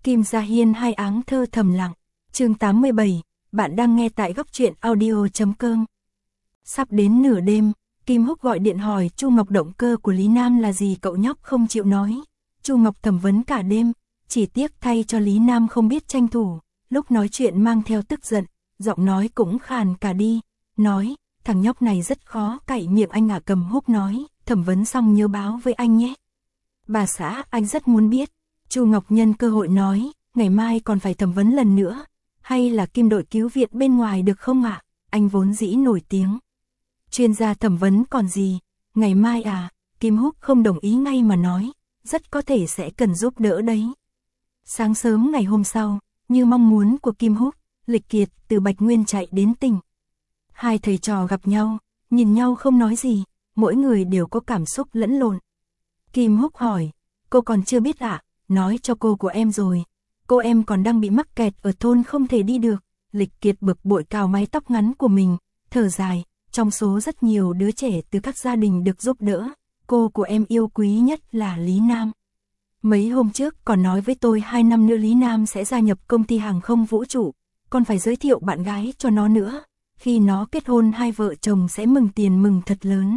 Kim Gia Hiên hai áng thơ thầm lặng. Chương 87, bạn đang nghe tại góc truyện audio.com. Sắp đến nửa đêm, Kim Húc gọi điện hỏi Chu Ngọc động cơ của Lý Nam là gì, cậu nhóc không chịu nói. Chu Ngọc thẩm vấn cả đêm, chỉ tiếc thay cho Lý Nam không biết tranh thủ, lúc nói chuyện mang theo tức giận, giọng nói cũng khàn cả đi, nói, thằng nhóc này rất khó cậy miệng anh à. Cầm Húc nói, thẩm vấn xong nhớ báo với anh nhé. Bà xã, anh rất muốn biết. Chu Ngọc nhân cơ hội nói, ngày mai còn phải thẩm vấn lần nữa, hay là Kim đội cứu viện bên ngoài được không ạ? Anh vốn dĩ nổi tiếng. Chuyên gia thẩm vấn còn gì, ngày mai à? Kim Húc không đồng ý ngay mà nói, rất có thể sẽ cần giúp đỡ đấy. Sáng sớm ngày hôm sau, như mong muốn của Kim Húc, Lịch Kiệt từ Bạch Nguyên chạy đến tỉnh. Hai thầy trò gặp nhau, nhìn nhau không nói gì, mỗi người đều có cảm xúc lẫn lộn. Kim Húc hỏi, cô còn chưa biết ạ? Nói cho cô của em rồi, cô em còn đang bị mắc kẹt ở thôn không thể đi được. Lịch Kiệt bực bội cào mái tóc ngắn của mình, thở dài, trong số rất nhiều đứa trẻ từ các gia đình được giúp đỡ, cô của em yêu quý nhất là Lý Nam. Mấy hôm trước còn nói với tôi 2 năm nữa Lý Nam sẽ gia nhập công ty hàng không vũ trụ, còn phải giới thiệu bạn gái cho nó nữa, khi nó kết hôn hai vợ chồng sẽ mừng tiền mừng thật lớn.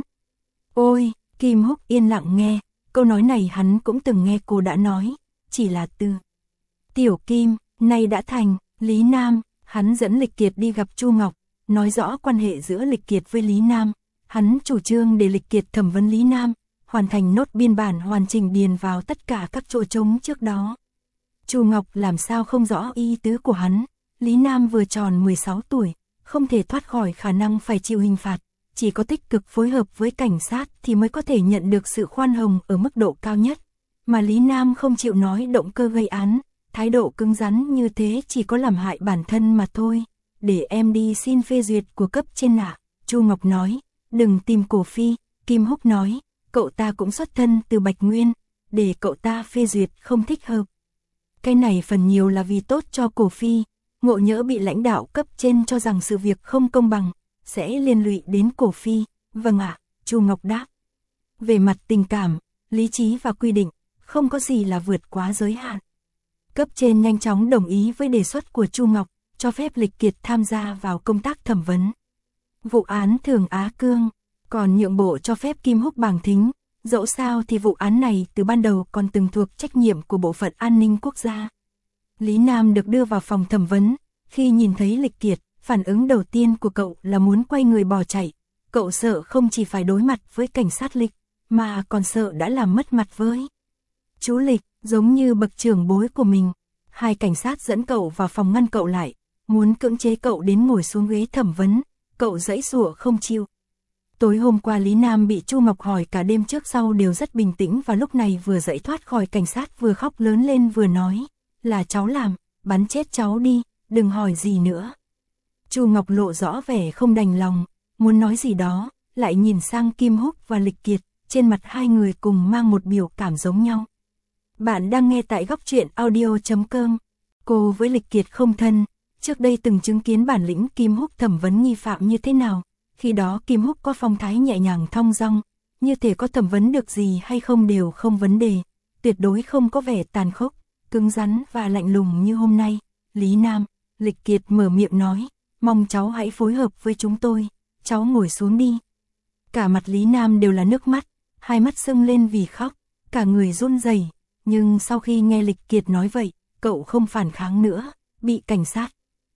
Ôi, Kim Húc yên lặng nghe, câu nói này hắn cũng từng nghe cô đã nói, chỉ là từ Tiểu Kim, nay đã thành Lý Nam. Hắn dẫn Lịch Kiệt đi gặp Chu Ngọc, nói rõ quan hệ giữa Lịch Kiệt với Lý Nam. Hắn chủ trương để Lịch Kiệt thẩm vấn Lý Nam, hoàn thành nốt biên bản hoàn chỉnh điền vào tất cả các chỗ trống trước đó. Chu Ngọc làm sao không rõ ý tứ của hắn. Lý Nam vừa tròn 16 tuổi, không thể thoát khỏi khả năng phải chịu hình phạt. Chỉ có tích cực phối hợp với cảnh sát thì mới có thể nhận được sự khoan hồng ở mức độ cao nhất. Mà Lý Nam không chịu nói động cơ gây án, thái độ cứng rắn như thế chỉ có làm hại bản thân mà thôi. Để em đi xin phê duyệt của cấp trên ạ. Chu Ngọc nói, đừng tìm Cổ Phi. Kim Húc nói, cậu ta cũng xuất thân từ Bạch Nguyên, để cậu ta phê duyệt không thích hợp. Cái này phần nhiều là vì tốt cho Cổ Phi, ngộ nhỡ bị lãnh đạo cấp trên cho rằng sự việc không công bằng, sẽ liên lụy đến Cổ Phi. Vâng ạ, Chu Ngọc đáp. Về mặt tình cảm, lý trí và quy định, không có gì là vượt quá giới hạn. Cấp trên nhanh chóng đồng ý với đề xuất của Chu Ngọc, cho phép Lịch Kiệt tham gia vào công tác thẩm vấn vụ án Thường Á Cương, còn nhượng bộ cho phép Kim Húc bàng thính. Dẫu sao thì vụ án này từ ban đầu còn từng thuộc trách nhiệm của Bộ phận An ninh Quốc gia. Lý Nam được đưa vào phòng thẩm vấn, khi nhìn thấy Lịch Kiệt, phản ứng đầu tiên của cậu là muốn quay người bỏ chạy. Cậu sợ không chỉ phải đối mặt với cảnh sát Lịch, mà còn sợ đã làm mất mặt với chú Lịch, giống như bậc trưởng bối của mình. Hai cảnh sát dẫn cậu vào phòng ngăn cậu lại, muốn cưỡng chế cậu đến ngồi xuống ghế thẩm vấn, cậu giãy giụa không chịu. Tối hôm qua Lý Nam bị Chu Ngọc hỏi cả đêm trước sau đều rất bình tĩnh, và lúc này vừa dậy thoát khỏi cảnh sát vừa khóc lớn lên vừa nói, là cháu làm, bắn chết cháu đi, đừng hỏi gì nữa. Chu Ngọc lộ rõ vẻ không đành lòng, muốn nói gì đó, lại nhìn sang Kim Húc và Lịch Kiệt, trên mặt hai người cùng mang một biểu cảm giống nhau. Bạn đang nghe tại góc truyện audio.com. Cô với Lịch Kiệt không thân, trước đây từng chứng kiến bản lĩnh Kim Húc thẩm vấn nghi phạm như thế nào. Khi đó Kim Húc có phong thái nhẹ nhàng thong dong, như thể có thẩm vấn được gì hay không đều không vấn đề, tuyệt đối không có vẻ tàn khốc, cứng rắn và lạnh lùng như hôm nay. Lý Nam, Lịch Kiệt mở miệng nói, mong cháu hãy phối hợp với chúng tôi, cháu ngồi xuống đi. Cả mặt Lý Nam đều là nước mắt, hai mắt sưng lên vì khóc, cả người run rẩy. Nhưng sau khi nghe Lịch Kiệt nói vậy, cậu không phản kháng nữa, bị cảnh sát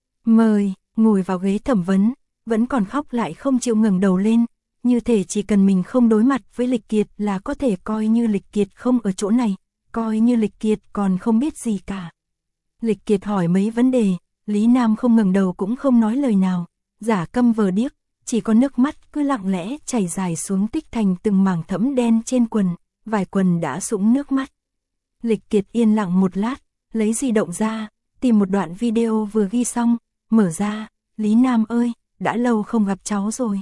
mời ngồi vào ghế thẩm vấn, vẫn còn khóc lại không chịu ngẩng đầu lên, như thể chỉ cần mình không đối mặt với Lịch Kiệt là có thể coi như Lịch Kiệt không ở chỗ này, coi như Lịch Kiệt còn không biết gì cả. Lịch Kiệt hỏi mấy vấn đề, Lý Nam không ngẩng đầu cũng không nói lời nào, giả câm vờ điếc, chỉ có nước mắt cứ lặng lẽ chảy dài xuống tích thành từng mảng thẫm đen trên quần, vài quần đã sũng nước mắt. Lịch Kiệt yên lặng một lát, lấy di động ra, tìm một đoạn video vừa ghi xong, mở ra, Lý Nam ơi, đã lâu không gặp cháu rồi.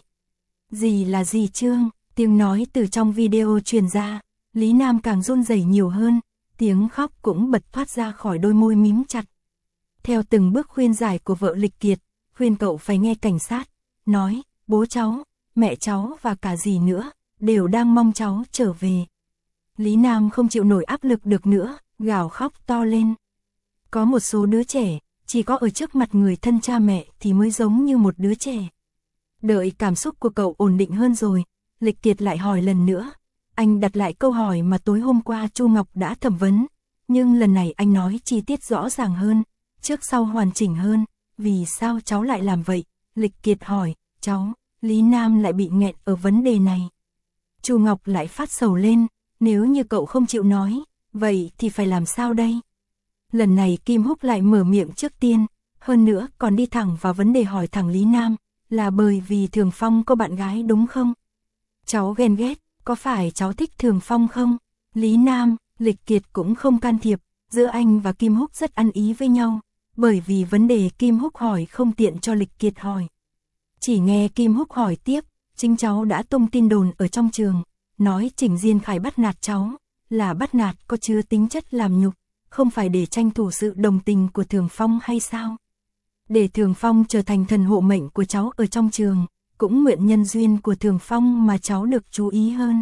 Gì là gì Trương, tiếng nói từ trong video truyền ra, Lý Nam càng run rẩy nhiều hơn, tiếng khóc cũng bật thoát ra khỏi đôi môi mím chặt. Theo từng bước khuyên giải của vợ Lịch Kiệt, khuyên cậu phải nghe cảnh sát, nói, bố cháu, mẹ cháu và cả dì nữa, đều đang mong cháu trở về. Lý Nam không chịu nổi áp lực được nữa, gào khóc to lên. Có một số đứa trẻ, chỉ có ở trước mặt người thân cha mẹ thì mới giống như một đứa trẻ. Đợi cảm xúc của cậu ổn định hơn rồi, Lịch Kiệt lại hỏi lần nữa. Anh đặt lại câu hỏi mà tối hôm qua Chu Ngọc đã thẩm vấn, nhưng lần này anh nói chi tiết rõ ràng hơn, trước sau hoàn chỉnh hơn. Vì sao cháu lại làm vậy? Lịch Kiệt hỏi. Cháu, Lý Nam lại bị nghẹn ở vấn đề này. Chu Ngọc lại phát sầu lên. Nếu như cậu không chịu nói, vậy thì phải làm sao đây? Lần này Kim Húc lại mở miệng trước tiên, hơn nữa còn đi thẳng vào vấn đề hỏi thẳng Lý Nam, là bởi vì Thường Phong có bạn gái đúng không? Cháu ghen ghét, có phải cháu thích Thường Phong không? Lý Nam, Lịch Kiệt cũng không can thiệp, giữa anh và Kim Húc rất ăn ý với nhau, bởi vì vấn đề Kim Húc hỏi không tiện cho Lịch Kiệt hỏi. Chỉ nghe Kim Húc hỏi tiếp, chính cháu đã tung tin đồn ở trong trường, nói Trình Diên Khải bắt nạt cháu, là bắt nạt có chứa tính chất làm nhục, không phải để tranh thủ sự đồng tình của Thường Phong hay sao? Để Thường Phong trở thành thần hộ mệnh của cháu ở trong trường, cũng nguyện nhân duyên của Thường Phong mà cháu được chú ý hơn.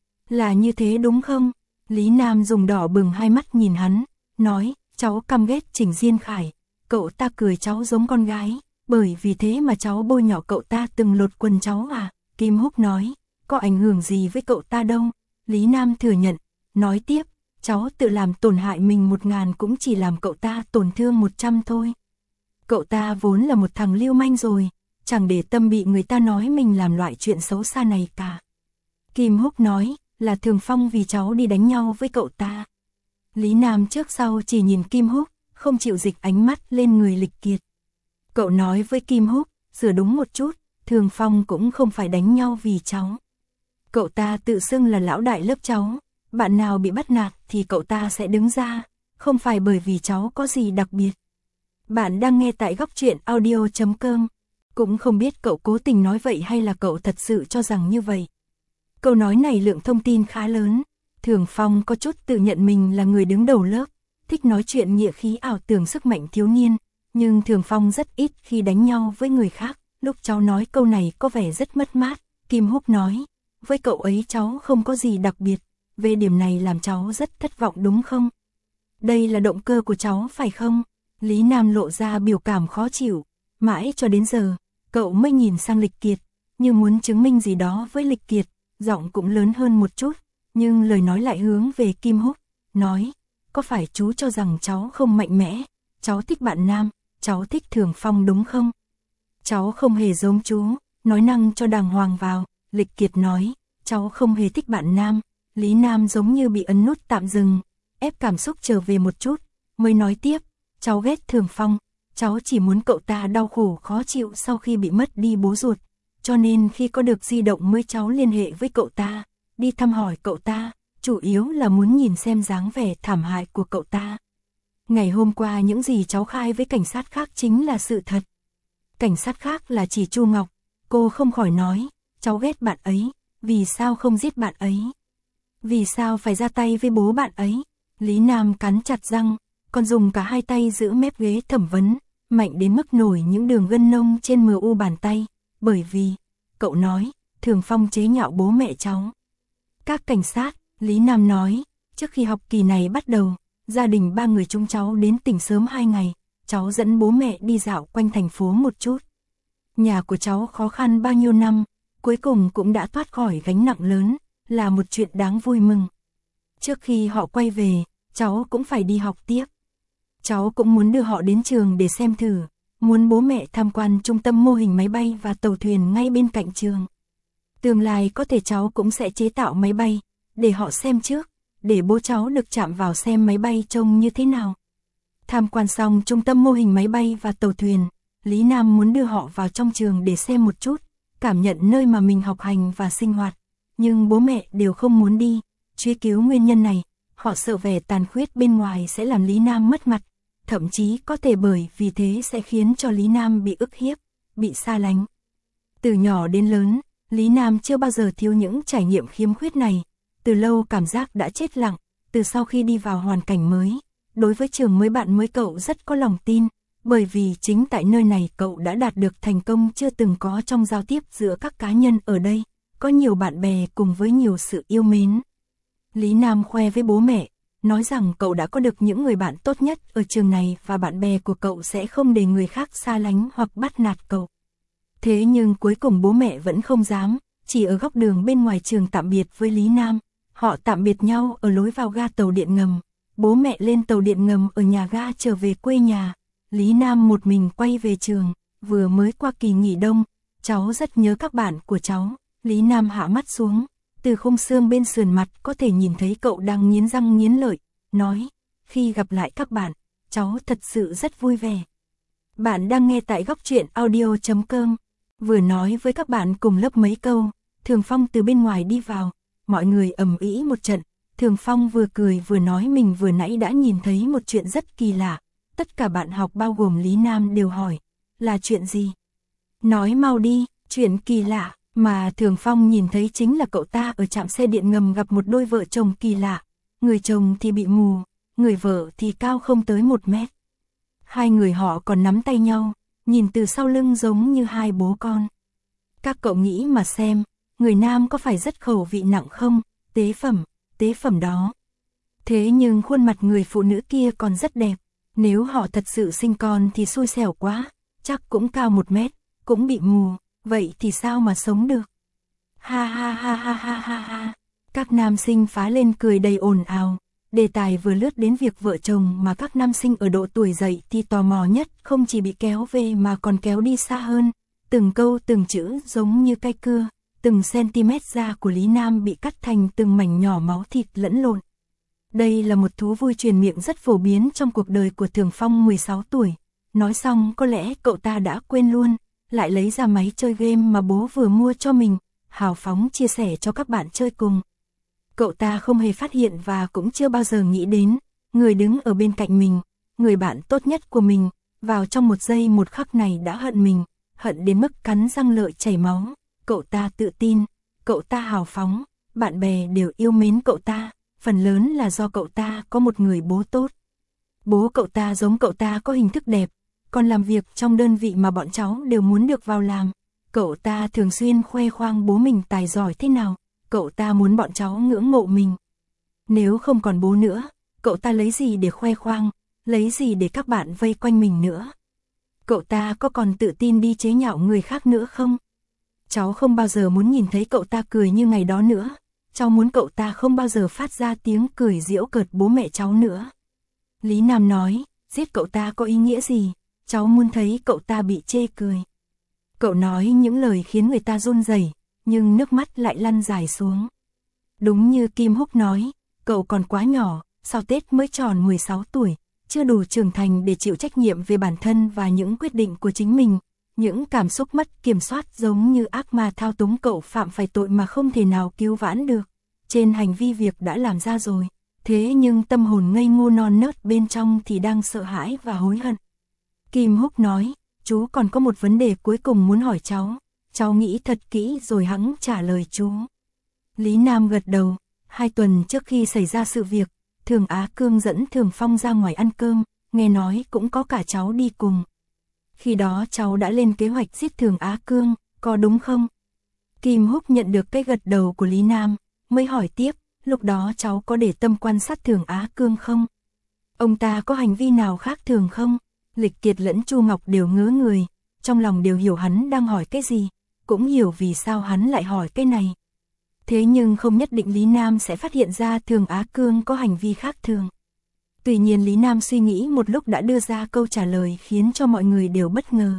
Là như thế đúng không? Lý Nam dùng đỏ bừng hai mắt nhìn hắn, nói, cháu căm ghét Trình Diên Khải, cậu ta cười cháu giống con gái, bởi vì thế mà cháu bôi nhọ cậu ta từng lột quần cháu à? Kim Húc nói, có ảnh hưởng gì với cậu ta đâu. Lý Nam thừa nhận, nói tiếp, cháu tự làm tổn hại mình 1000 cũng chỉ làm cậu ta tổn thương 100 thôi. Cậu ta vốn là một thằng lưu manh rồi, chẳng để tâm bị người ta nói mình làm loại chuyện xấu xa này cả. Kim Húc nói, là Thường Phong vì cháu đi đánh nhau với cậu ta. Lý Nam trước sau chỉ nhìn Kim Húc, không chịu dịch ánh mắt lên người Lịch Kiệt. Cậu nói với Kim Húc, sửa đúng một chút, Thường Phong cũng không phải đánh nhau vì cháu. Cậu ta tự xưng là lão đại lớp cháu, bạn nào bị bắt nạt thì cậu ta sẽ đứng ra, không phải bởi vì cháu có gì đặc biệt. Bạn đang nghe tại Góc Truyện Audio.com, cũng không biết cậu cố tình nói vậy hay là cậu thật sự cho rằng như vậy. Câu nói này lượng thông tin khá lớn, Thường Phong có chút tự nhận mình là người đứng đầu lớp, thích nói chuyện nghĩa khí ảo tưởng sức mạnh thiếu niên, nhưng Thường Phong rất ít khi đánh nhau với người khác. Lúc cháu nói câu này có vẻ rất mất mát, Kim Húc nói, với cậu ấy cháu không có gì đặc biệt, về điểm này làm cháu rất thất vọng đúng không? Đây là động cơ của cháu phải không? Lý Nam lộ ra biểu cảm khó chịu, mãi cho đến giờ, cậu mới nhìn sang Lịch Kiệt, như muốn chứng minh gì đó với Lịch Kiệt, giọng cũng lớn hơn một chút, nhưng lời nói lại hướng về Kim Húc, nói, có phải chú cho rằng cháu không mạnh mẽ, cháu thích bạn nam, cháu thích Thường Phong đúng không? Cháu không hề giống chú, nói năng cho đàng hoàng vào. Lịch Kiệt nói, cháu không hề thích bạn nam. Lý Nam giống như bị ấn nút tạm dừng, ép cảm xúc trở về một chút, mới nói tiếp, cháu ghét Thường Phong, cháu chỉ muốn cậu ta đau khổ khó chịu sau khi bị mất đi bố ruột, cho nên khi có được di động mới cháu liên hệ với cậu ta, đi thăm hỏi cậu ta, chủ yếu là muốn nhìn xem dáng vẻ thảm hại của cậu ta. Ngày hôm qua những gì cháu khai với cảnh sát khác chính là sự thật. Cảnh sát khác là chỉ Chu Ngọc, cô không khỏi nói, cháu ghét bạn ấy, vì sao không giết bạn ấy? Vì sao phải ra tay với bố bạn ấy? Lý Nam cắn chặt răng, còn dùng cả hai tay giữ mép ghế thẩm vấn, mạnh đến mức nổi những đường gân nông trên mu bàn tay, bởi vì, cậu nói, Thường Phong chế nhạo bố mẹ cháu. Các cảnh sát, Lý Nam nói, trước khi học kỳ này bắt đầu, gia đình 3 người chúng cháu đến tỉnh sớm 2 ngày, cháu dẫn bố mẹ đi dạo quanh thành phố một chút. Nhà của cháu khó khăn bao nhiêu năm, cuối cùng cũng đã thoát khỏi gánh nặng lớn, là một chuyện đáng vui mừng. Trước khi họ quay về, cháu cũng phải đi học tiếp. Cháu cũng muốn đưa họ đến trường để xem thử, muốn bố mẹ tham quan trung tâm mô hình máy bay và tàu thuyền ngay bên cạnh trường. Tương lai có thể cháu cũng sẽ chế tạo máy bay, để họ xem trước, để bố cháu được chạm vào xem máy bay trông như thế nào. Tham quan xong trung tâm mô hình máy bay và tàu thuyền, Lý Nam muốn đưa họ vào trong trường để xem một chút, cảm nhận nơi mà mình học hành và sinh hoạt. Nhưng bố mẹ đều không muốn đi, truy cứu nguyên nhân này, họ sợ vẻ tàn khuyết bên ngoài sẽ làm Lý Nam mất mặt, thậm chí có thể bởi vì thế sẽ khiến cho Lý Nam bị ức hiếp, bị xa lánh. Từ nhỏ đến lớn, Lý Nam chưa bao giờ thiếu những trải nghiệm khiếm khuyết này, từ lâu cảm giác đã chết lặng, từ sau khi đi vào hoàn cảnh mới, đối với trường mới bạn mới cậu rất có lòng tin, bởi vì chính tại nơi này cậu đã đạt được thành công chưa từng có trong giao tiếp giữa các cá nhân ở đây, có nhiều bạn bè cùng với nhiều sự yêu mến. Lý Nam khoe với bố mẹ, nói rằng cậu đã có được những người bạn tốt nhất ở trường này và bạn bè của cậu sẽ không để người khác xa lánh hoặc bắt nạt cậu. Thế nhưng cuối cùng bố mẹ vẫn không dám, chỉ ở góc đường bên ngoài trường tạm biệt với Lý Nam. Họ tạm biệt nhau ở lối vào ga tàu điện ngầm. Bố mẹ lên tàu điện ngầm ở nhà ga trở về quê nhà. Lý Nam một mình quay về trường, vừa mới qua kỳ nghỉ đông, cháu rất nhớ các bạn của cháu. Lý Nam hạ mắt xuống, từ khung xương bên sườn mặt có thể nhìn thấy cậu đang nghiến răng nghiến lợi, nói, khi gặp lại các bạn, cháu thật sự rất vui vẻ. Bạn đang nghe tại góc truyện audio.com, vừa nói với các bạn cùng lớp mấy câu, Thường Phong từ bên ngoài đi vào, mọi người ầm ĩ một trận, Thường Phong vừa cười vừa nói mình vừa nãy đã nhìn thấy một chuyện rất kỳ lạ, tất cả bạn học bao gồm Lý Nam đều hỏi, là chuyện gì? Nói mau đi, chuyện kỳ lạ. Mà Thường Phong nhìn thấy chính là cậu ta ở trạm xe điện ngầm gặp một đôi vợ chồng kỳ lạ. Người chồng thì bị mù, người vợ thì cao không tới 1 mét. Hai người họ còn nắm tay nhau, nhìn từ sau lưng giống như hai bố con. Các cậu nghĩ mà xem, người nam có phải rất khẩu vị nặng không? Tế phẩm đó. Thế nhưng khuôn mặt người phụ nữ kia còn rất đẹp. Nếu họ thật sự sinh con thì xui xẻo quá, chắc cũng cao 1 mét, cũng bị mù. Vậy thì sao mà sống được? Ha ha ha ha ha ha ha. Các nam sinh phá lên cười đầy ồn ào. Đề tài vừa lướt đến việc vợ chồng mà các nam sinh ở độ tuổi dậy thì tò mò nhất, không chỉ bị kéo về mà còn kéo đi xa hơn. Từng câu từng chữ giống như cây cưa, từng cm da của Lý Nam bị cắt thành từng mảnh nhỏ máu thịt lẫn lộn. Đây là một thú vui truyền miệng rất phổ biến trong cuộc đời của Thường Phong 16 tuổi. Nói xong có lẽ cậu ta đã quên luôn. Lại lấy ra máy chơi game mà bố vừa mua cho mình, hào phóng chia sẻ cho các bạn chơi cùng. Cậu ta không hề phát hiện và cũng chưa bao giờ nghĩ đến, người đứng ở bên cạnh mình, người bạn tốt nhất của mình, vào trong một giây một khắc này đã hận mình, hận đến mức cắn răng lợi chảy máu. Cậu ta tự tin, cậu ta hào phóng, bạn bè đều yêu mến cậu ta, phần lớn là do cậu ta có một người bố tốt. Bố cậu ta giống cậu ta có hình thức đẹp, còn làm việc trong đơn vị mà bọn cháu đều muốn được vào làm. Cậu ta thường xuyên khoe khoang bố mình tài giỏi thế nào, cậu ta muốn bọn cháu ngưỡng mộ mình. Nếu không còn bố nữa, cậu ta lấy gì để khoe khoang, lấy gì để các bạn vây quanh mình nữa? Cậu ta có còn tự tin đi chế nhạo người khác nữa không? Cháu không bao giờ muốn nhìn thấy cậu ta cười như ngày đó nữa. Cháu muốn cậu ta không bao giờ phát ra tiếng cười giễu cợt bố mẹ cháu nữa. Lý Nam nói, giết cậu ta có ý nghĩa gì? Cháu muốn thấy cậu ta bị chê cười. Cậu nói những lời khiến người ta run rẩy, nhưng nước mắt lại lăn dài xuống. Đúng như Kim Húc nói, cậu còn quá nhỏ, sau Tết mới tròn 16 tuổi, chưa đủ trưởng thành để chịu trách nhiệm về bản thân và những quyết định của chính mình. Những cảm xúc mất kiểm soát giống như ác ma thao túng cậu phạm phải tội mà không thể nào cứu vãn được. Trên hành vi việc đã làm ra rồi, thế nhưng tâm hồn ngây ngô non nớt bên trong thì đang sợ hãi và hối hận. Kim Húc nói, chú còn có một vấn đề cuối cùng muốn hỏi cháu nghĩ thật kỹ rồi hẵng trả lời chú. Lý Nam gật đầu, 2 tuần trước khi xảy ra sự việc, Thường Á Cương dẫn Thường Phong ra ngoài ăn cơm, nghe nói cũng có cả cháu đi cùng. Khi đó cháu đã lên kế hoạch giết Thường Á Cương, có đúng không? Kim Húc nhận được cái gật đầu của Lý Nam, mới hỏi tiếp, lúc đó cháu có để tâm quan sát Thường Á Cương không? Ông ta có hành vi nào khác thường không? Lịch Kiệt lẫn Chu Ngọc đều ngớ người, trong lòng đều hiểu hắn đang hỏi cái gì, cũng hiểu vì sao hắn lại hỏi cái này. Thế nhưng không nhất định Lý Nam sẽ phát hiện ra Thường Á Cương có hành vi khác thường. Tuy nhiên Lý Nam suy nghĩ một lúc đã đưa ra câu trả lời khiến cho mọi người đều bất ngờ.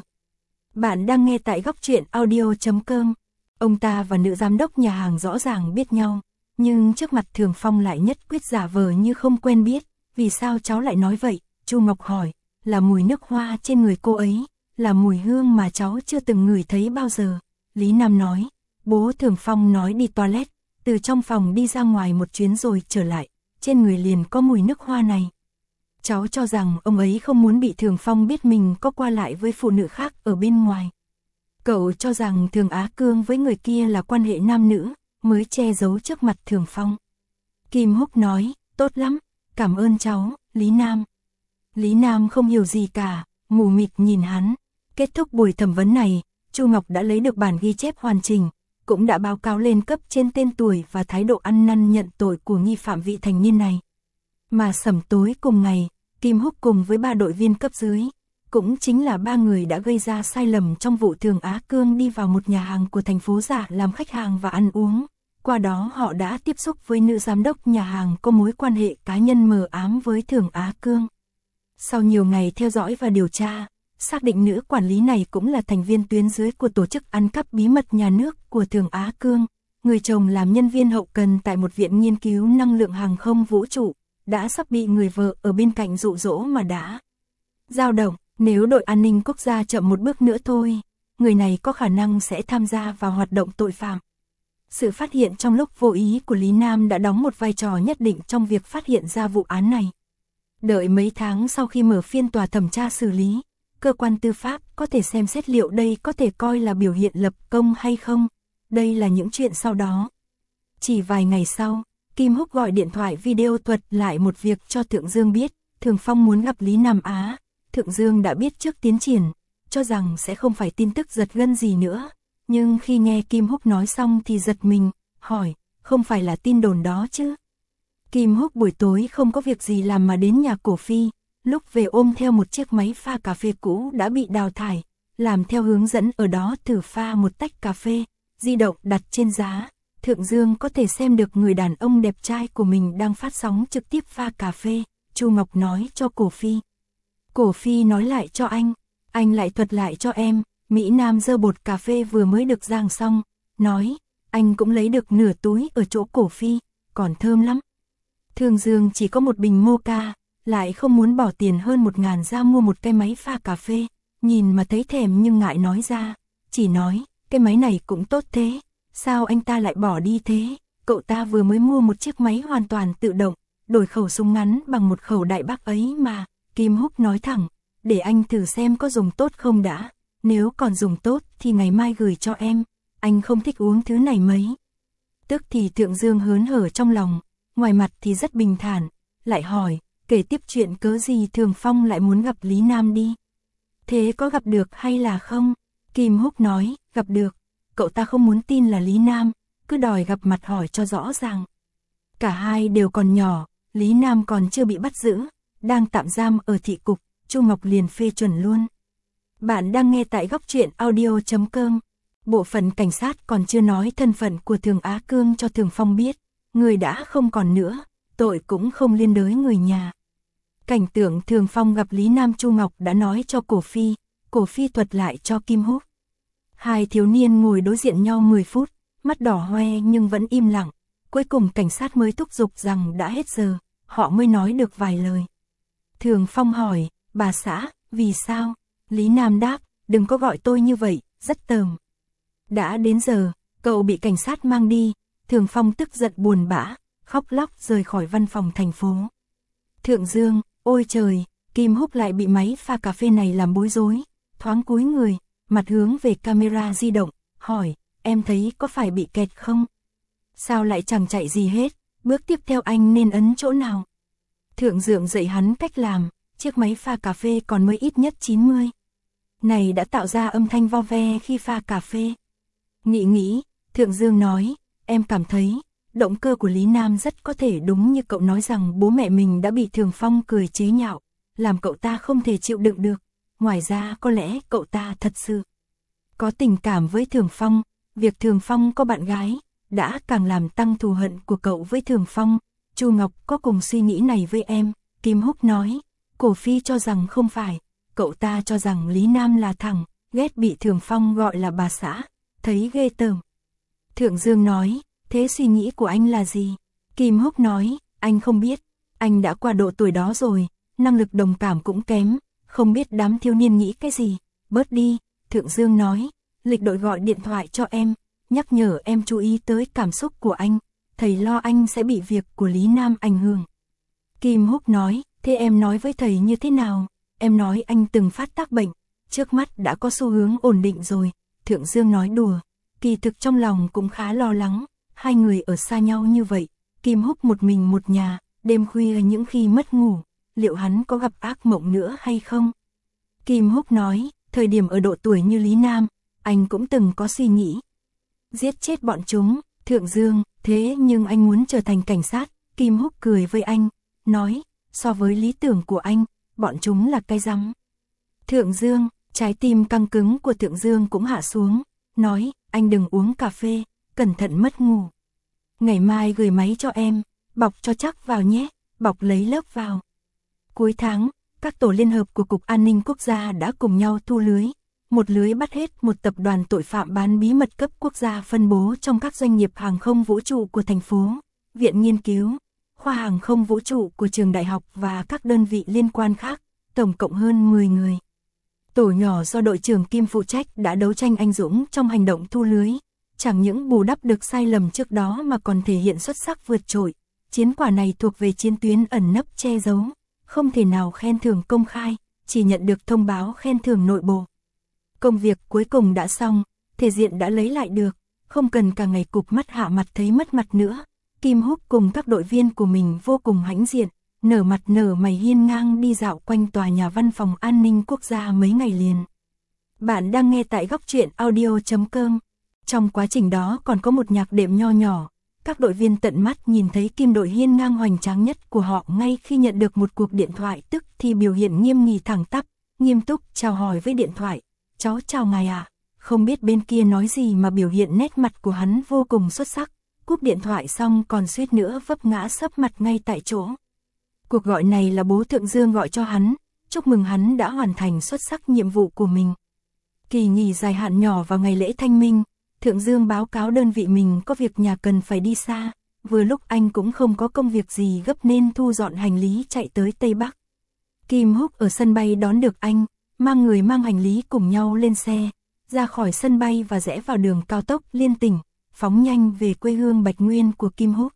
Bạn đang nghe tại góc truyện audio.com. Ông ta và nữ giám đốc nhà hàng rõ ràng biết nhau, nhưng trước mặt Thường Phong lại nhất quyết giả vờ như không quen biết. Vì sao cháu lại nói vậy? Chu Ngọc hỏi. Là mùi nước hoa trên người cô ấy, là mùi hương mà cháu chưa từng ngửi thấy bao giờ. Lý Nam nói, bố Thường Phong nói đi toilet, từ trong phòng đi ra ngoài một chuyến rồi trở lại, trên người liền có mùi nước hoa này. Cháu cho rằng ông ấy không muốn bị Thường Phong biết mình có qua lại với phụ nữ khác ở bên ngoài. Cậu cho rằng Thường Á Cương với người kia là quan hệ nam nữ, mới che giấu trước mặt Thường Phong. Kim Húc nói, tốt lắm, cảm ơn cháu, Lý Nam. Lý Nam không hiểu gì cả, mù mịt nhìn hắn. Kết thúc buổi thẩm vấn này, Chu Ngọc đã lấy được bản ghi chép hoàn chỉnh, cũng đã báo cáo lên cấp trên tên tuổi và thái độ ăn năn nhận tội của nghi phạm vị thành niên này. Mà sẩm tối cùng ngày, Kim Húc cùng với 3 đội viên cấp dưới, cũng chính là 3 người đã gây ra sai lầm trong vụ Thường Á Cương đi vào một nhà hàng của thành phố giả làm khách hàng và ăn uống. Qua đó họ đã tiếp xúc với nữ giám đốc nhà hàng có mối quan hệ cá nhân mờ ám với Thường Á Cương. Sau nhiều ngày theo dõi và điều tra, xác định nữ quản lý này cũng là thành viên tuyến dưới của tổ chức ăn cắp bí mật nhà nước của Thường Á Cương. Người chồng làm nhân viên hậu cần tại một viện nghiên cứu năng lượng hàng không vũ trụ, đã sắp bị người vợ ở bên cạnh dụ dỗ mà đã dao động. Nếu đội an ninh quốc gia chậm một bước nữa thôi, người này có khả năng sẽ tham gia vào hoạt động tội phạm. Sự phát hiện trong lúc vô ý của Lý Nam đã đóng một vai trò nhất định trong việc phát hiện ra vụ án này. Đợi mấy tháng sau khi mở phiên tòa thẩm tra xử lý, cơ quan tư pháp có thể xem xét liệu đây có thể coi là biểu hiện lập công hay không. Đây là những chuyện sau đó. Chỉ vài ngày sau, Kim Húc gọi điện thoại video thuật lại một việc cho Thượng Dương biết, Thường Phong muốn gặp Lý Nam Á. Thượng Dương đã biết trước tiến triển, cho rằng sẽ không phải tin tức giật gân gì nữa. Nhưng khi nghe Kim Húc nói xong thì giật mình, hỏi, không phải là tin đồn đó chứ? Kim Húc buổi tối không có việc gì làm mà đến nhà Cổ Phi, lúc về ôm theo một chiếc máy pha cà phê cũ đã bị đào thải, làm theo hướng dẫn ở đó thử pha một tách cà phê, di động đặt trên giá. Thượng Dương có thể xem được người đàn ông đẹp trai của mình đang phát sóng trực tiếp pha cà phê. Chu Ngọc nói cho Cổ Phi. Cổ Phi nói lại cho anh lại thuật lại cho em. Mỹ Nam giơ bột cà phê vừa mới được rang xong, nói, anh cũng lấy được nửa túi ở chỗ Cổ Phi, còn thơm lắm. Thường Dương chỉ có một bình mocha, lại không muốn bỏ tiền hơn 1.000 ra mua một cái máy pha cà phê, nhìn mà thấy thèm nhưng ngại nói ra, chỉ nói, cái máy này cũng tốt thế, sao anh ta lại bỏ đi thế? Cậu ta vừa mới mua một chiếc máy hoàn toàn tự động, đổi khẩu súng ngắn bằng một khẩu đại bác ấy mà. Kim Húc nói thẳng, để anh thử xem có dùng tốt không đã, nếu còn dùng tốt thì ngày mai gửi cho em, anh không thích uống thứ này mấy. Tức thì Thượng Dương hớn hở trong lòng, ngoài mặt thì rất bình thản, lại hỏi, kể tiếp chuyện cớ gì Thường Phong lại muốn gặp Lý Nam đi. Thế có gặp được hay là không? Kim Húc nói, gặp được, cậu ta không muốn tin là Lý Nam, cứ đòi gặp mặt hỏi cho rõ ràng. Cả hai đều còn nhỏ, Lý Nam còn chưa bị bắt giữ, đang tạm giam ở thị cục, Chu Ngọc liền phê chuẩn luôn. Bạn đang nghe tại góc truyện audio.com. Bộ phận cảnh sát còn chưa nói thân phận của Thường Á Cương cho Thường Phong biết, người đã không còn nữa, tội cũng không liên đới người nhà. Cảnh tượng Thường Phong gặp Lý Nam Chu Ngọc đã nói cho Cổ Phi thuật lại cho Kim Húc. Hai thiếu niên ngồi đối diện nhau 10 phút, mắt đỏ hoe nhưng vẫn im lặng, cuối cùng cảnh sát mới thúc giục rằng đã hết giờ, họ mới nói được vài lời. Thường Phong hỏi, bà xã, vì sao? Lý Nam đáp, đừng có gọi tôi như vậy, rất tởm. Đã đến giờ, cậu bị cảnh sát mang đi. Thường Phong tức giận buồn bã, khóc lóc rời khỏi văn phòng thành phố. Thượng Dương, ôi trời, Kim Húc lại bị máy pha cà phê này làm bối rối, thoáng cúi người, mặt hướng về camera di động, hỏi, em thấy có phải bị kẹt không? Sao lại chẳng chạy gì hết, bước tiếp theo anh nên ấn chỗ nào? Thượng Dương dạy hắn cách làm, chiếc máy pha cà phê còn mới ít nhất 90. Này đã tạo ra âm thanh vo ve khi pha cà phê. Nghĩ, Thượng Dương nói, em cảm thấy, động cơ của Lý Nam rất có thể đúng như cậu nói rằng bố mẹ mình đã bị Thường Phong cười chế nhạo, làm cậu ta không thể chịu đựng được. Ngoài ra có lẽ cậu ta thật sự có tình cảm với Thường Phong, việc Thường Phong có bạn gái, đã càng làm tăng thù hận của cậu với Thường Phong. Chu Ngọc có cùng suy nghĩ này với em, Kim Húc nói. Cổ Phi cho rằng không phải, cậu ta cho rằng Lý Nam là thằng, ghét bị Thường Phong gọi là bà xã, thấy ghê tởm. Thượng Dương nói, thế suy nghĩ của anh là gì? Kim Húc nói, anh không biết, anh đã qua độ tuổi đó rồi, năng lực đồng cảm cũng kém, không biết đám thiếu niên nghĩ cái gì, bớt đi. Thượng Dương nói, lịch đội gọi điện thoại cho em, nhắc nhở em chú ý tới cảm xúc của anh, thầy lo anh sẽ bị việc của Lý Nam ảnh hưởng. Kim Húc nói, thế em nói với thầy như thế nào? Em nói anh từng phát tác bệnh, trước mắt đã có xu hướng ổn định rồi. Thượng Dương nói đùa, kỳ thực trong lòng cũng khá lo lắng, hai người ở xa nhau như vậy, Kim Húc một mình một nhà, đêm khuya những khi mất ngủ, liệu hắn có gặp ác mộng nữa hay không? Kim Húc nói, thời điểm ở độ tuổi như Lý Nam, anh cũng từng có suy nghĩ giết chết bọn chúng. Thượng Dương, thế nhưng anh muốn trở thành cảnh sát. Kim Húc cười với anh, nói, so với lý tưởng của anh, bọn chúng là cái rắm. Thượng Dương, trái tim căng cứng của Thượng Dương cũng hạ xuống, nói, anh đừng uống cà phê, cẩn thận mất ngủ. Ngày mai gửi máy cho em, bọc cho chắc vào nhé, bọc lấy lớp vào. Cuối tháng, các tổ liên hợp của Cục An ninh Quốc gia đã cùng nhau thu lưới. Một lưới bắt hết một tập đoàn tội phạm bán bí mật cấp quốc gia phân bố trong các doanh nghiệp hàng không vũ trụ của thành phố, viện nghiên cứu, khoa hàng không vũ trụ của trường đại học và các đơn vị liên quan khác, tổng cộng hơn 10 người. Tổ nhỏ do đội trưởng Kim phụ trách đã đấu tranh anh dũng trong hành động thu lưới, chẳng những bù đắp được sai lầm trước đó mà còn thể hiện xuất sắc vượt trội. Chiến quả này thuộc về chiến tuyến ẩn nấp che giấu, không thể nào khen thưởng công khai, chỉ nhận được thông báo khen thưởng nội bộ. Công việc cuối cùng đã xong, thể diện đã lấy lại được, không cần cả ngày cụp mắt hạ mặt thấy mất mặt nữa. Kim Húc cùng các đội viên của mình vô cùng hãnh diện, nở mặt nở mày hiên ngang đi dạo quanh tòa nhà văn phòng an ninh quốc gia mấy ngày liền. Bạn đang nghe tại góc truyện audio.com. Trong quá trình đó còn có một nhạc đệm nho nhỏ, các đội viên tận mắt nhìn thấy Kim đội hiên ngang hoành tráng nhất của họ ngay khi nhận được một cuộc điện thoại tức thì biểu hiện nghiêm nghị thẳng tắp, nghiêm túc chào hỏi với điện thoại. Cháu chào ngài ạ. Không biết bên kia nói gì mà biểu hiện nét mặt của hắn vô cùng xuất sắc. Cúp điện thoại xong còn suýt nữa vấp ngã sấp mặt ngay tại chỗ. Cuộc gọi này là bố Thượng Dương gọi cho hắn, chúc mừng hắn đã hoàn thành xuất sắc nhiệm vụ của mình. Kỳ nghỉ dài hạn nhỏ vào ngày lễ Thanh Minh, Thượng Dương báo cáo đơn vị mình có việc nhà cần phải đi xa, vừa lúc anh cũng không có công việc gì gấp nên thu dọn hành lý chạy tới Tây Bắc. Kim Húc ở sân bay đón được anh, mang người mang hành lý cùng nhau lên xe, ra khỏi sân bay và rẽ vào đường cao tốc liên tỉnh, phóng nhanh về quê hương Bạch Nguyên của Kim Húc.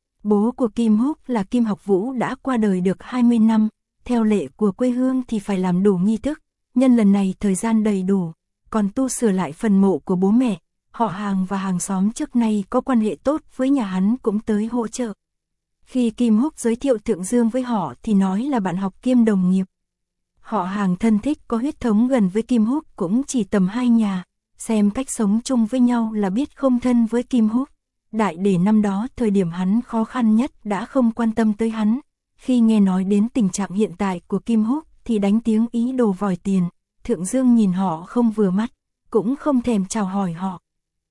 Bố của Kim Húc là Kim Học Vũ đã qua đời được 20 năm, theo lệ của quê hương thì phải làm đủ nghi thức, nhân lần này thời gian đầy đủ, còn tu sửa lại phần mộ của bố mẹ, họ hàng và hàng xóm trước nay có quan hệ tốt với nhà hắn cũng tới hỗ trợ. Khi Kim Húc giới thiệu Thượng Dương với họ thì nói là bạn học kiêm đồng nghiệp. Họ hàng thân thích có huyết thống gần với Kim Húc cũng chỉ tầm 2 nhà, xem cách sống chung với nhau là biết không thân với Kim Húc. Đại để năm đó thời điểm hắn khó khăn nhất đã không quan tâm tới hắn, khi nghe nói đến tình trạng hiện tại của Kim Húc thì đánh tiếng ý đồ vòi tiền, Thượng Dương nhìn họ không vừa mắt, cũng không thèm chào hỏi họ.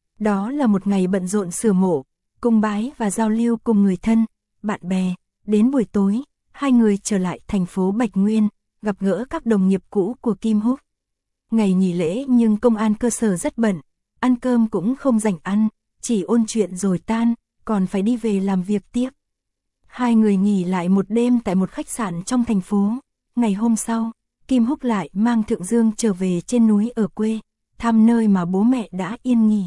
Đó là một ngày bận rộn sửa mộ, cung bái và giao lưu cùng người thân, bạn bè. Đến buổi tối, hai người trở lại thành phố Bạch Nguyên, gặp gỡ các đồng nghiệp cũ của Kim Húc. Ngày nghỉ lễ nhưng công an cơ sở rất bận, ăn cơm cũng không rảnh ăn, chỉ ôn chuyện rồi tan, còn phải đi về làm việc tiếp. Hai người nghỉ lại một đêm tại một khách sạn trong thành phố. Ngày hôm sau, Kim Húc lại mang Thượng Dương trở về trên núi ở quê, thăm nơi mà bố mẹ đã yên nghỉ.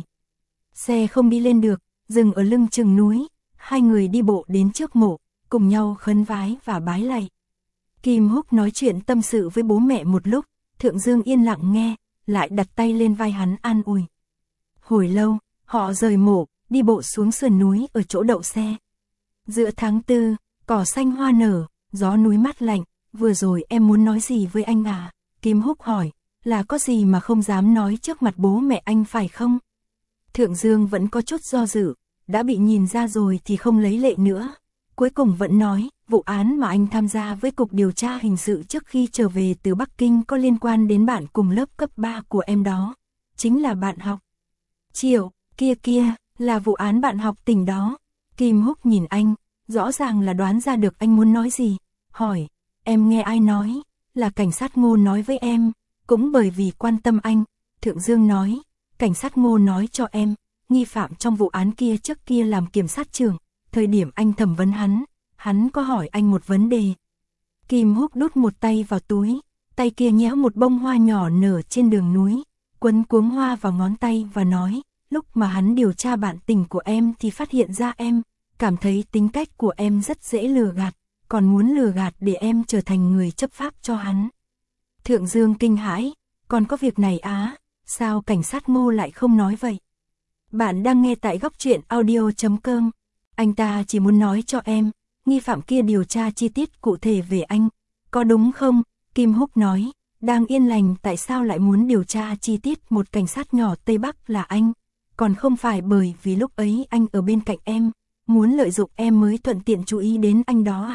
Xe không đi lên được, dừng ở lưng chừng núi, hai người đi bộ đến trước mộ, cùng nhau khấn vái và bái lạy. Kim Húc nói chuyện tâm sự với bố mẹ một lúc, Thượng Dương yên lặng nghe, lại đặt tay lên vai hắn an ủi. Hồi lâu, họ rời mộ, đi bộ xuống sườn núi ở chỗ đậu xe. Giữa tháng 4, cỏ xanh hoa nở, gió núi mát lạnh, vừa rồi em muốn nói gì với anh à? Kim Húc hỏi, là có gì mà không dám nói trước mặt bố mẹ anh phải không? Thượng Dương vẫn có chút do dự, đã bị nhìn ra rồi thì không lấy lệ nữa. Cuối cùng vẫn nói, vụ án mà anh tham gia với Cục Điều tra Hình sự trước khi trở về từ Bắc Kinh có liên quan đến bạn cùng lớp cấp 3 của em đó. Chính là bạn học Triệu, kia, là vụ án bạn học tỉnh đó. Kim Húc nhìn anh, rõ ràng là đoán ra được anh muốn nói gì. Hỏi, em nghe ai nói? Là cảnh sát Ngô nói với em, cũng bởi vì quan tâm anh. Thượng Dương nói, cảnh sát Ngô nói cho em, nghi phạm trong vụ án kia trước kia làm kiểm sát trưởng. Thời điểm anh thẩm vấn hắn có hỏi anh một vấn đề. Kim Húc đút một tay vào túi, tay kia nhéo một bông hoa nhỏ nở trên đường núi, quấn cuống hoa vào ngón tay và nói, lúc mà hắn điều tra bạn tình của em thì phát hiện ra em, cảm thấy tính cách của em rất dễ lừa gạt, còn muốn lừa gạt để em trở thành người chấp pháp cho hắn. Thượng Dương kinh hãi, còn có việc này á, sao cảnh sát Ngô lại không nói vậy? Bạn đang nghe tại góc truyện audio.com. Anh ta chỉ muốn nói cho em, nghi phạm kia điều tra chi tiết cụ thể về anh, có đúng không? Kim Húc nói, đang yên lành tại sao lại muốn điều tra chi tiết một cảnh sát nhỏ Tây Bắc là anh? Còn không phải bởi vì lúc ấy anh ở bên cạnh em, muốn lợi dụng em mới thuận tiện chú ý đến anh đó à?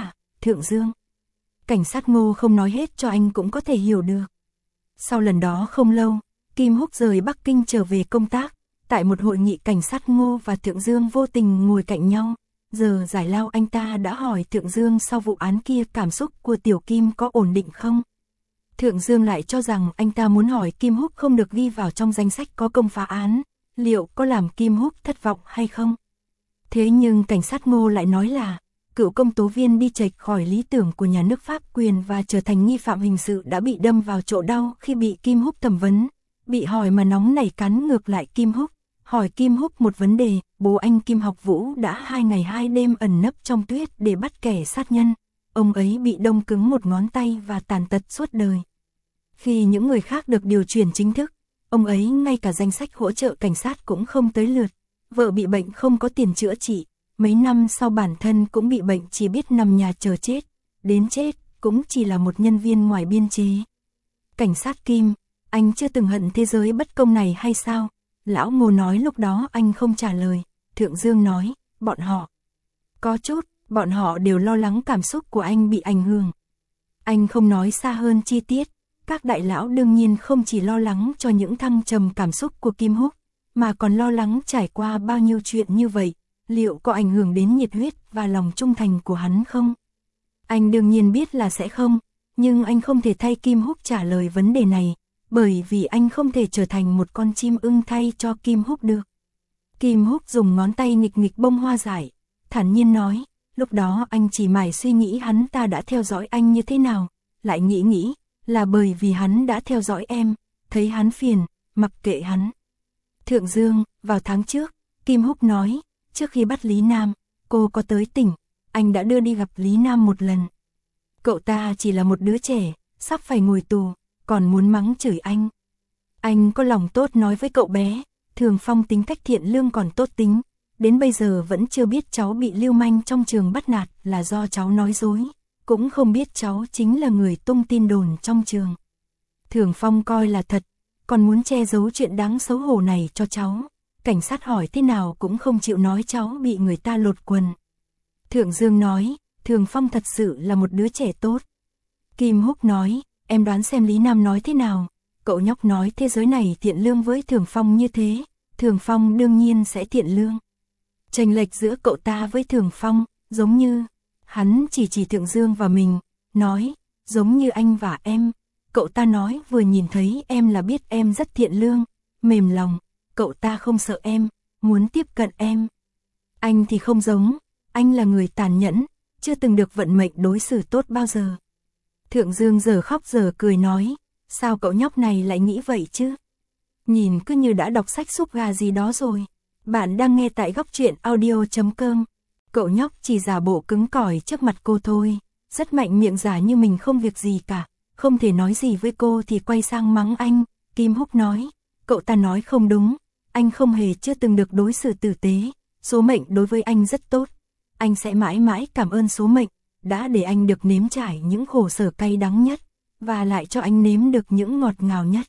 Thượng Dương. Cảnh sát Ngô không nói hết cho anh cũng có thể hiểu được. Sau lần đó không lâu, Kim Húc rời Bắc Kinh trở về công tác. Tại một hội nghị cảnh sát Ngô và Thượng Dương vô tình ngồi cạnh nhau. Giờ giải lao anh ta đã hỏi Thượng Dương sau vụ án kia cảm xúc của Tiểu Kim có ổn định không? Thượng Dương lại cho rằng anh ta muốn hỏi Kim Húc không được ghi vào trong danh sách có công phá án, liệu có làm Kim Húc thất vọng hay không? Thế nhưng cảnh sát Ngô lại nói là, cựu công tố viên đi chệch khỏi lý tưởng của nhà nước pháp quyền và trở thành nghi phạm hình sự đã bị đâm vào chỗ đau khi bị Kim Húc thẩm vấn, bị hỏi mà nóng nảy cắn ngược lại Kim Húc, hỏi Kim Húc một vấn đề, bố anh Kim Học Vũ đã 2 ngày 2 đêm ẩn nấp trong tuyết để bắt kẻ sát nhân, ông ấy bị đông cứng một ngón tay và tàn tật suốt đời. Khi những người khác được điều chuyển chính thức, ông ấy ngay cả danh sách hỗ trợ cảnh sát cũng không tới lượt, vợ bị bệnh không có tiền chữa trị, mấy năm sau bản thân cũng bị bệnh chỉ biết nằm nhà chờ chết, đến chết cũng chỉ là một nhân viên ngoài biên chế. Cảnh sát Kim, anh chưa từng hận thế giới bất công này hay sao? Lão Ngô nói lúc đó anh không trả lời, Thượng Dương nói, bọn họ. Có chút, bọn họ đều lo lắng cảm xúc của anh bị ảnh hưởng. Anh không nói xa hơn chi tiết, các đại lão đương nhiên không chỉ lo lắng cho những thăng trầm cảm xúc của Kim Húc, mà còn lo lắng trải qua bao nhiêu chuyện như vậy, liệu có ảnh hưởng đến nhiệt huyết và lòng trung thành của hắn không? Anh đương nhiên biết là sẽ không, nhưng anh không thể thay Kim Húc trả lời vấn đề này, bởi vì anh không thể trở thành một con chim ưng thay cho Kim Húc được. Kim Húc dùng ngón tay nghịch nghịch bông hoa dại, thản nhiên nói, lúc đó anh chỉ mải suy nghĩ hắn ta đã theo dõi anh như thế nào, lại nghĩ, là bởi vì hắn đã theo dõi em, thấy hắn phiền, mặc kệ hắn. Thượng Dương, vào tháng trước, Kim Húc nói, trước khi bắt Lý Nam, cô có tới tỉnh, anh đã đưa đi gặp Lý Nam một lần. Cậu ta chỉ là một đứa trẻ, sắp phải ngồi tù, còn muốn mắng chửi anh. Anh có lòng tốt nói với cậu bé, Thường Phong tính cách thiện lương còn tốt tính, đến bây giờ vẫn chưa biết cháu bị lưu manh trong trường bắt nạt là do cháu nói dối, cũng không biết cháu chính là người tung tin đồn trong trường. Thường Phong coi là thật, còn muốn che giấu chuyện đáng xấu hổ này cho cháu. Cảnh sát hỏi thế nào cũng không chịu nói cháu bị người ta lột quần. Thượng Dương nói, Thường Phong thật sự là một đứa trẻ tốt. Kim Húc nói, em đoán xem Lý Nam nói thế nào. Cậu nhóc nói thế giới này thiện lương với Thường Phong như thế, Thường Phong đương nhiên sẽ thiện lương. Chênh lệch giữa cậu ta với Thường Phong, giống như, hắn chỉ Thượng Dương và mình, nói, giống như anh và em. Cậu ta nói vừa nhìn thấy em là biết em rất thiện lương, mềm lòng, cậu ta không sợ em, muốn tiếp cận em. Anh thì không giống, anh là người tàn nhẫn, chưa từng được vận mệnh đối xử tốt bao giờ. Thượng Dương giờ khóc giờ cười nói, sao cậu nhóc này lại nghĩ vậy chứ? Nhìn cứ như đã đọc sách súp gà gì đó rồi. Bạn đang nghe tại Góc Truyện Audio.com. Cậu nhóc chỉ giả bộ cứng cỏi trước mặt cô thôi, rất mạnh miệng giả như mình không việc gì cả, không thể nói gì với cô thì quay sang mắng anh. Kim Húc nói, cậu ta nói không đúng, anh không hề chưa từng được đối xử tử tế, số mệnh đối với anh rất tốt. Anh sẽ mãi mãi cảm ơn số mệnh, đã để anh được nếm trải những khổ sở cay đắng nhất, và lại cho anh nếm được những ngọt ngào nhất.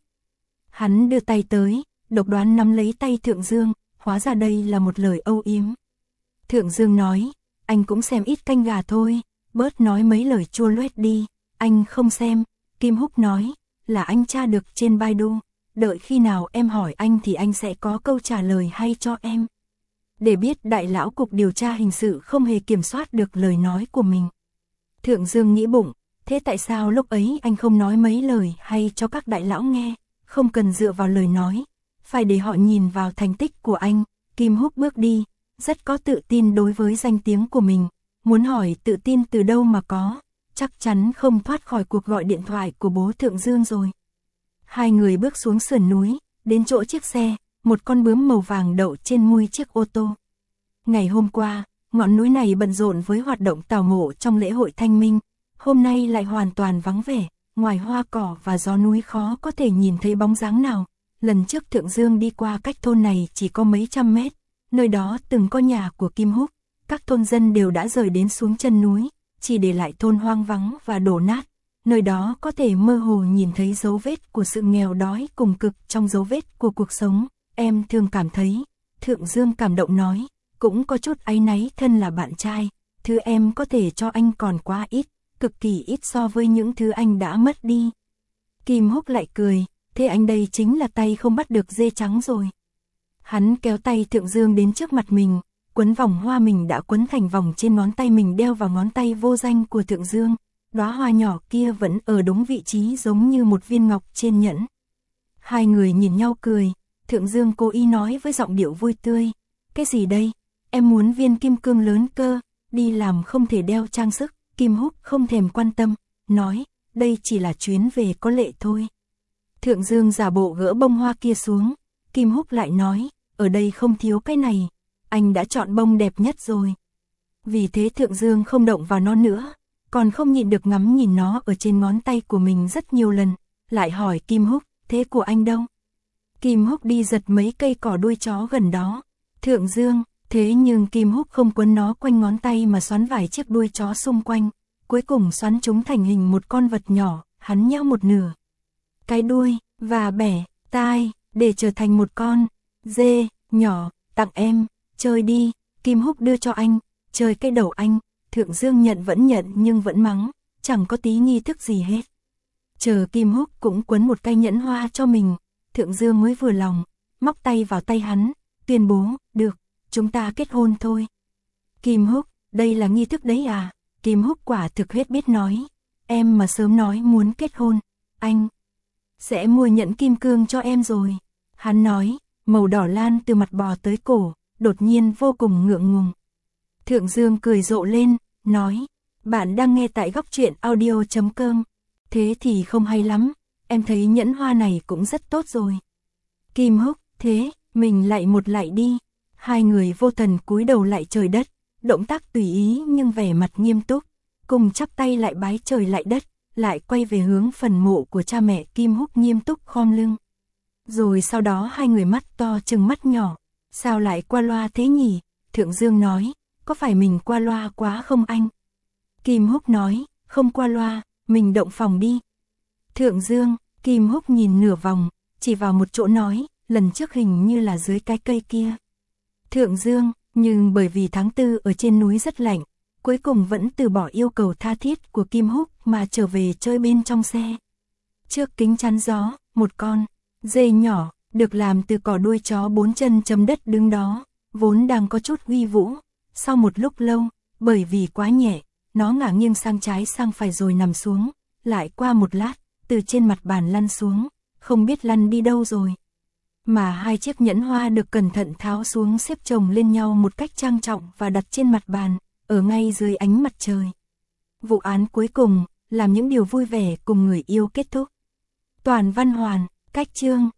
Hắn đưa tay tới, độc đoán nắm lấy tay Thượng Dương, hóa ra đây là một lời âu yếm. Thượng Dương nói, anh cũng xem ít canh gà thôi, bớt nói mấy lời chua loét đi. Anh không xem. Kim Húc nói, là anh tra được trên Baidu, đợi khi nào em hỏi anh thì anh sẽ có câu trả lời hay cho em. Để biết đại lão cục điều tra hình sự không hề kiểm soát được lời nói của mình. Thượng Dương nghĩ bụng, thế tại sao lúc ấy anh không nói mấy lời hay cho các đại lão nghe, không cần dựa vào lời nói, phải để họ nhìn vào thành tích của anh. Kim Húc bước đi, rất có tự tin đối với danh tiếng của mình, muốn hỏi tự tin từ đâu mà có, chắc chắn không thoát khỏi cuộc gọi điện thoại của bố Thượng Dương rồi. Hai người bước xuống sườn núi, đến chỗ chiếc xe, một con bướm màu vàng đậu trên mui chiếc ô tô. Ngày hôm qua, ngọn núi này bận rộn với hoạt động tảo mộ trong lễ hội Thanh Minh, hôm nay lại hoàn toàn vắng vẻ, ngoài hoa cỏ và gió núi khó có thể nhìn thấy bóng dáng nào. Lần trước Thượng Dương đi qua cách thôn này chỉ có mấy trăm mét, nơi đó từng có nhà của Kim Húc, các thôn dân đều đã rời đến xuống chân núi, chỉ để lại thôn hoang vắng và đổ nát. Nơi đó có thể mơ hồ nhìn thấy dấu vết của sự nghèo đói cùng cực trong dấu vết của cuộc sống. Em thường cảm thấy, Thượng Dương cảm động nói, cũng có chút áy náy thân là bạn trai. thứ em có thể cho anh còn quá ít, cực kỳ ít so với những thứ anh đã mất đi. Kim Húc lại cười, thế anh đây chính là tay không bắt được dê trắng rồi. Hắn kéo tay Thượng Dương đến trước mặt mình, quấn vòng hoa mình đã quấn thành vòng trên ngón tay mình đeo vào ngón tay vô danh của Thượng Dương. Đóa hoa nhỏ kia vẫn ở đúng vị trí giống như một viên ngọc trên nhẫn. Hai người nhìn nhau cười, Thượng Dương cố ý nói với giọng điệu vui tươi, cái gì đây, em muốn viên kim cương lớn cơ, đi làm không thể đeo trang sức. Kim Húc không thèm quan tâm, nói, đây chỉ là chuyến về có lệ thôi. Thượng Dương giả bộ gỡ bông hoa kia xuống, Kim Húc lại nói, ở đây không thiếu cái này, anh đã chọn bông đẹp nhất rồi. Vì thế Thượng Dương không động vào nó nữa, còn không nhịn được ngắm nhìn nó ở trên ngón tay của mình rất nhiều lần, lại hỏi Kim Húc, thế của anh đâu? Kim Húc đi giật mấy cây cỏ đuôi chó gần đó. Thượng Dương, thế nhưng Kim Húc không quấn nó quanh ngón tay mà xoắn vài chiếc đuôi chó xung quanh, cuối cùng xoắn chúng thành hình một con vật nhỏ, hắn nheo một nửa cái đuôi và bẻ tai để trở thành một con dê nhỏ, tặng em, chơi đi. Kim Húc đưa cho anh, chơi cái đầu anh. Thượng Dương nhận nhưng vẫn mắng, chẳng có tí nghi thức gì hết. Chờ Kim Húc cũng quấn một cây nhẫn hoa cho mình, Thượng Dương mới vừa lòng, móc tay vào tay hắn, tuyên bố, được, chúng ta kết hôn thôi. Kim Húc, đây là nghi thức đấy à? Kim Húc quả thực hết biết nói, em mà sớm nói muốn kết hôn, anh sẽ mua nhẫn kim cương cho em rồi. Hắn nói, màu đỏ lan từ mặt bò tới cổ, đột nhiên vô cùng ngượng ngùng. Thượng Dương cười rộ lên, nói, bạn đang nghe tại Góc Truyện Audio.com, thế thì không hay lắm, em thấy nhẫn hoa này cũng rất tốt rồi. Kim Húc, thế, mình lại một lại đi. Hai người vô thần cúi đầu lại trời đất, động tác tùy ý nhưng vẻ mặt nghiêm túc, cùng chắp tay lại bái trời lại đất, lại quay về hướng phần mộ của cha mẹ. Kim Húc nghiêm túc khom lưng. Rồi sau đó hai người mắt to chừng mắt nhỏ, sao lại qua loa thế nhỉ? Thượng Dương nói, có phải mình qua loa quá không anh? Kim Húc nói, không qua loa, mình động phòng đi. Thượng Dương, Kim Húc nhìn nửa vòng, chỉ vào một chỗ nói, lần trước hình như là dưới cái cây kia. Thượng Dương, nhưng bởi vì tháng 4 ở trên núi rất lạnh, cuối cùng vẫn từ bỏ yêu cầu tha thiết của Kim Húc mà trở về chơi bên trong xe. Trước kính chắn gió, một con dê nhỏ, được làm từ cỏ đuôi chó 4 chân chấm đất đứng đó, vốn đang có chút uy vũ. Sau một lúc lâu, bởi vì quá nhẹ, nó ngả nghiêng sang trái sang phải rồi nằm xuống, lại qua một lát, từ trên mặt bàn lăn xuống, không biết lăn đi đâu rồi. Mà hai chiếc nhẫn hoa được cẩn thận tháo xuống xếp chồng lên nhau một cách trang trọng và đặt trên mặt bàn, ở ngay dưới ánh mặt trời. Vụ án cuối cùng, làm những điều vui vẻ cùng người yêu kết thúc. Toàn văn hoàn, cách chương.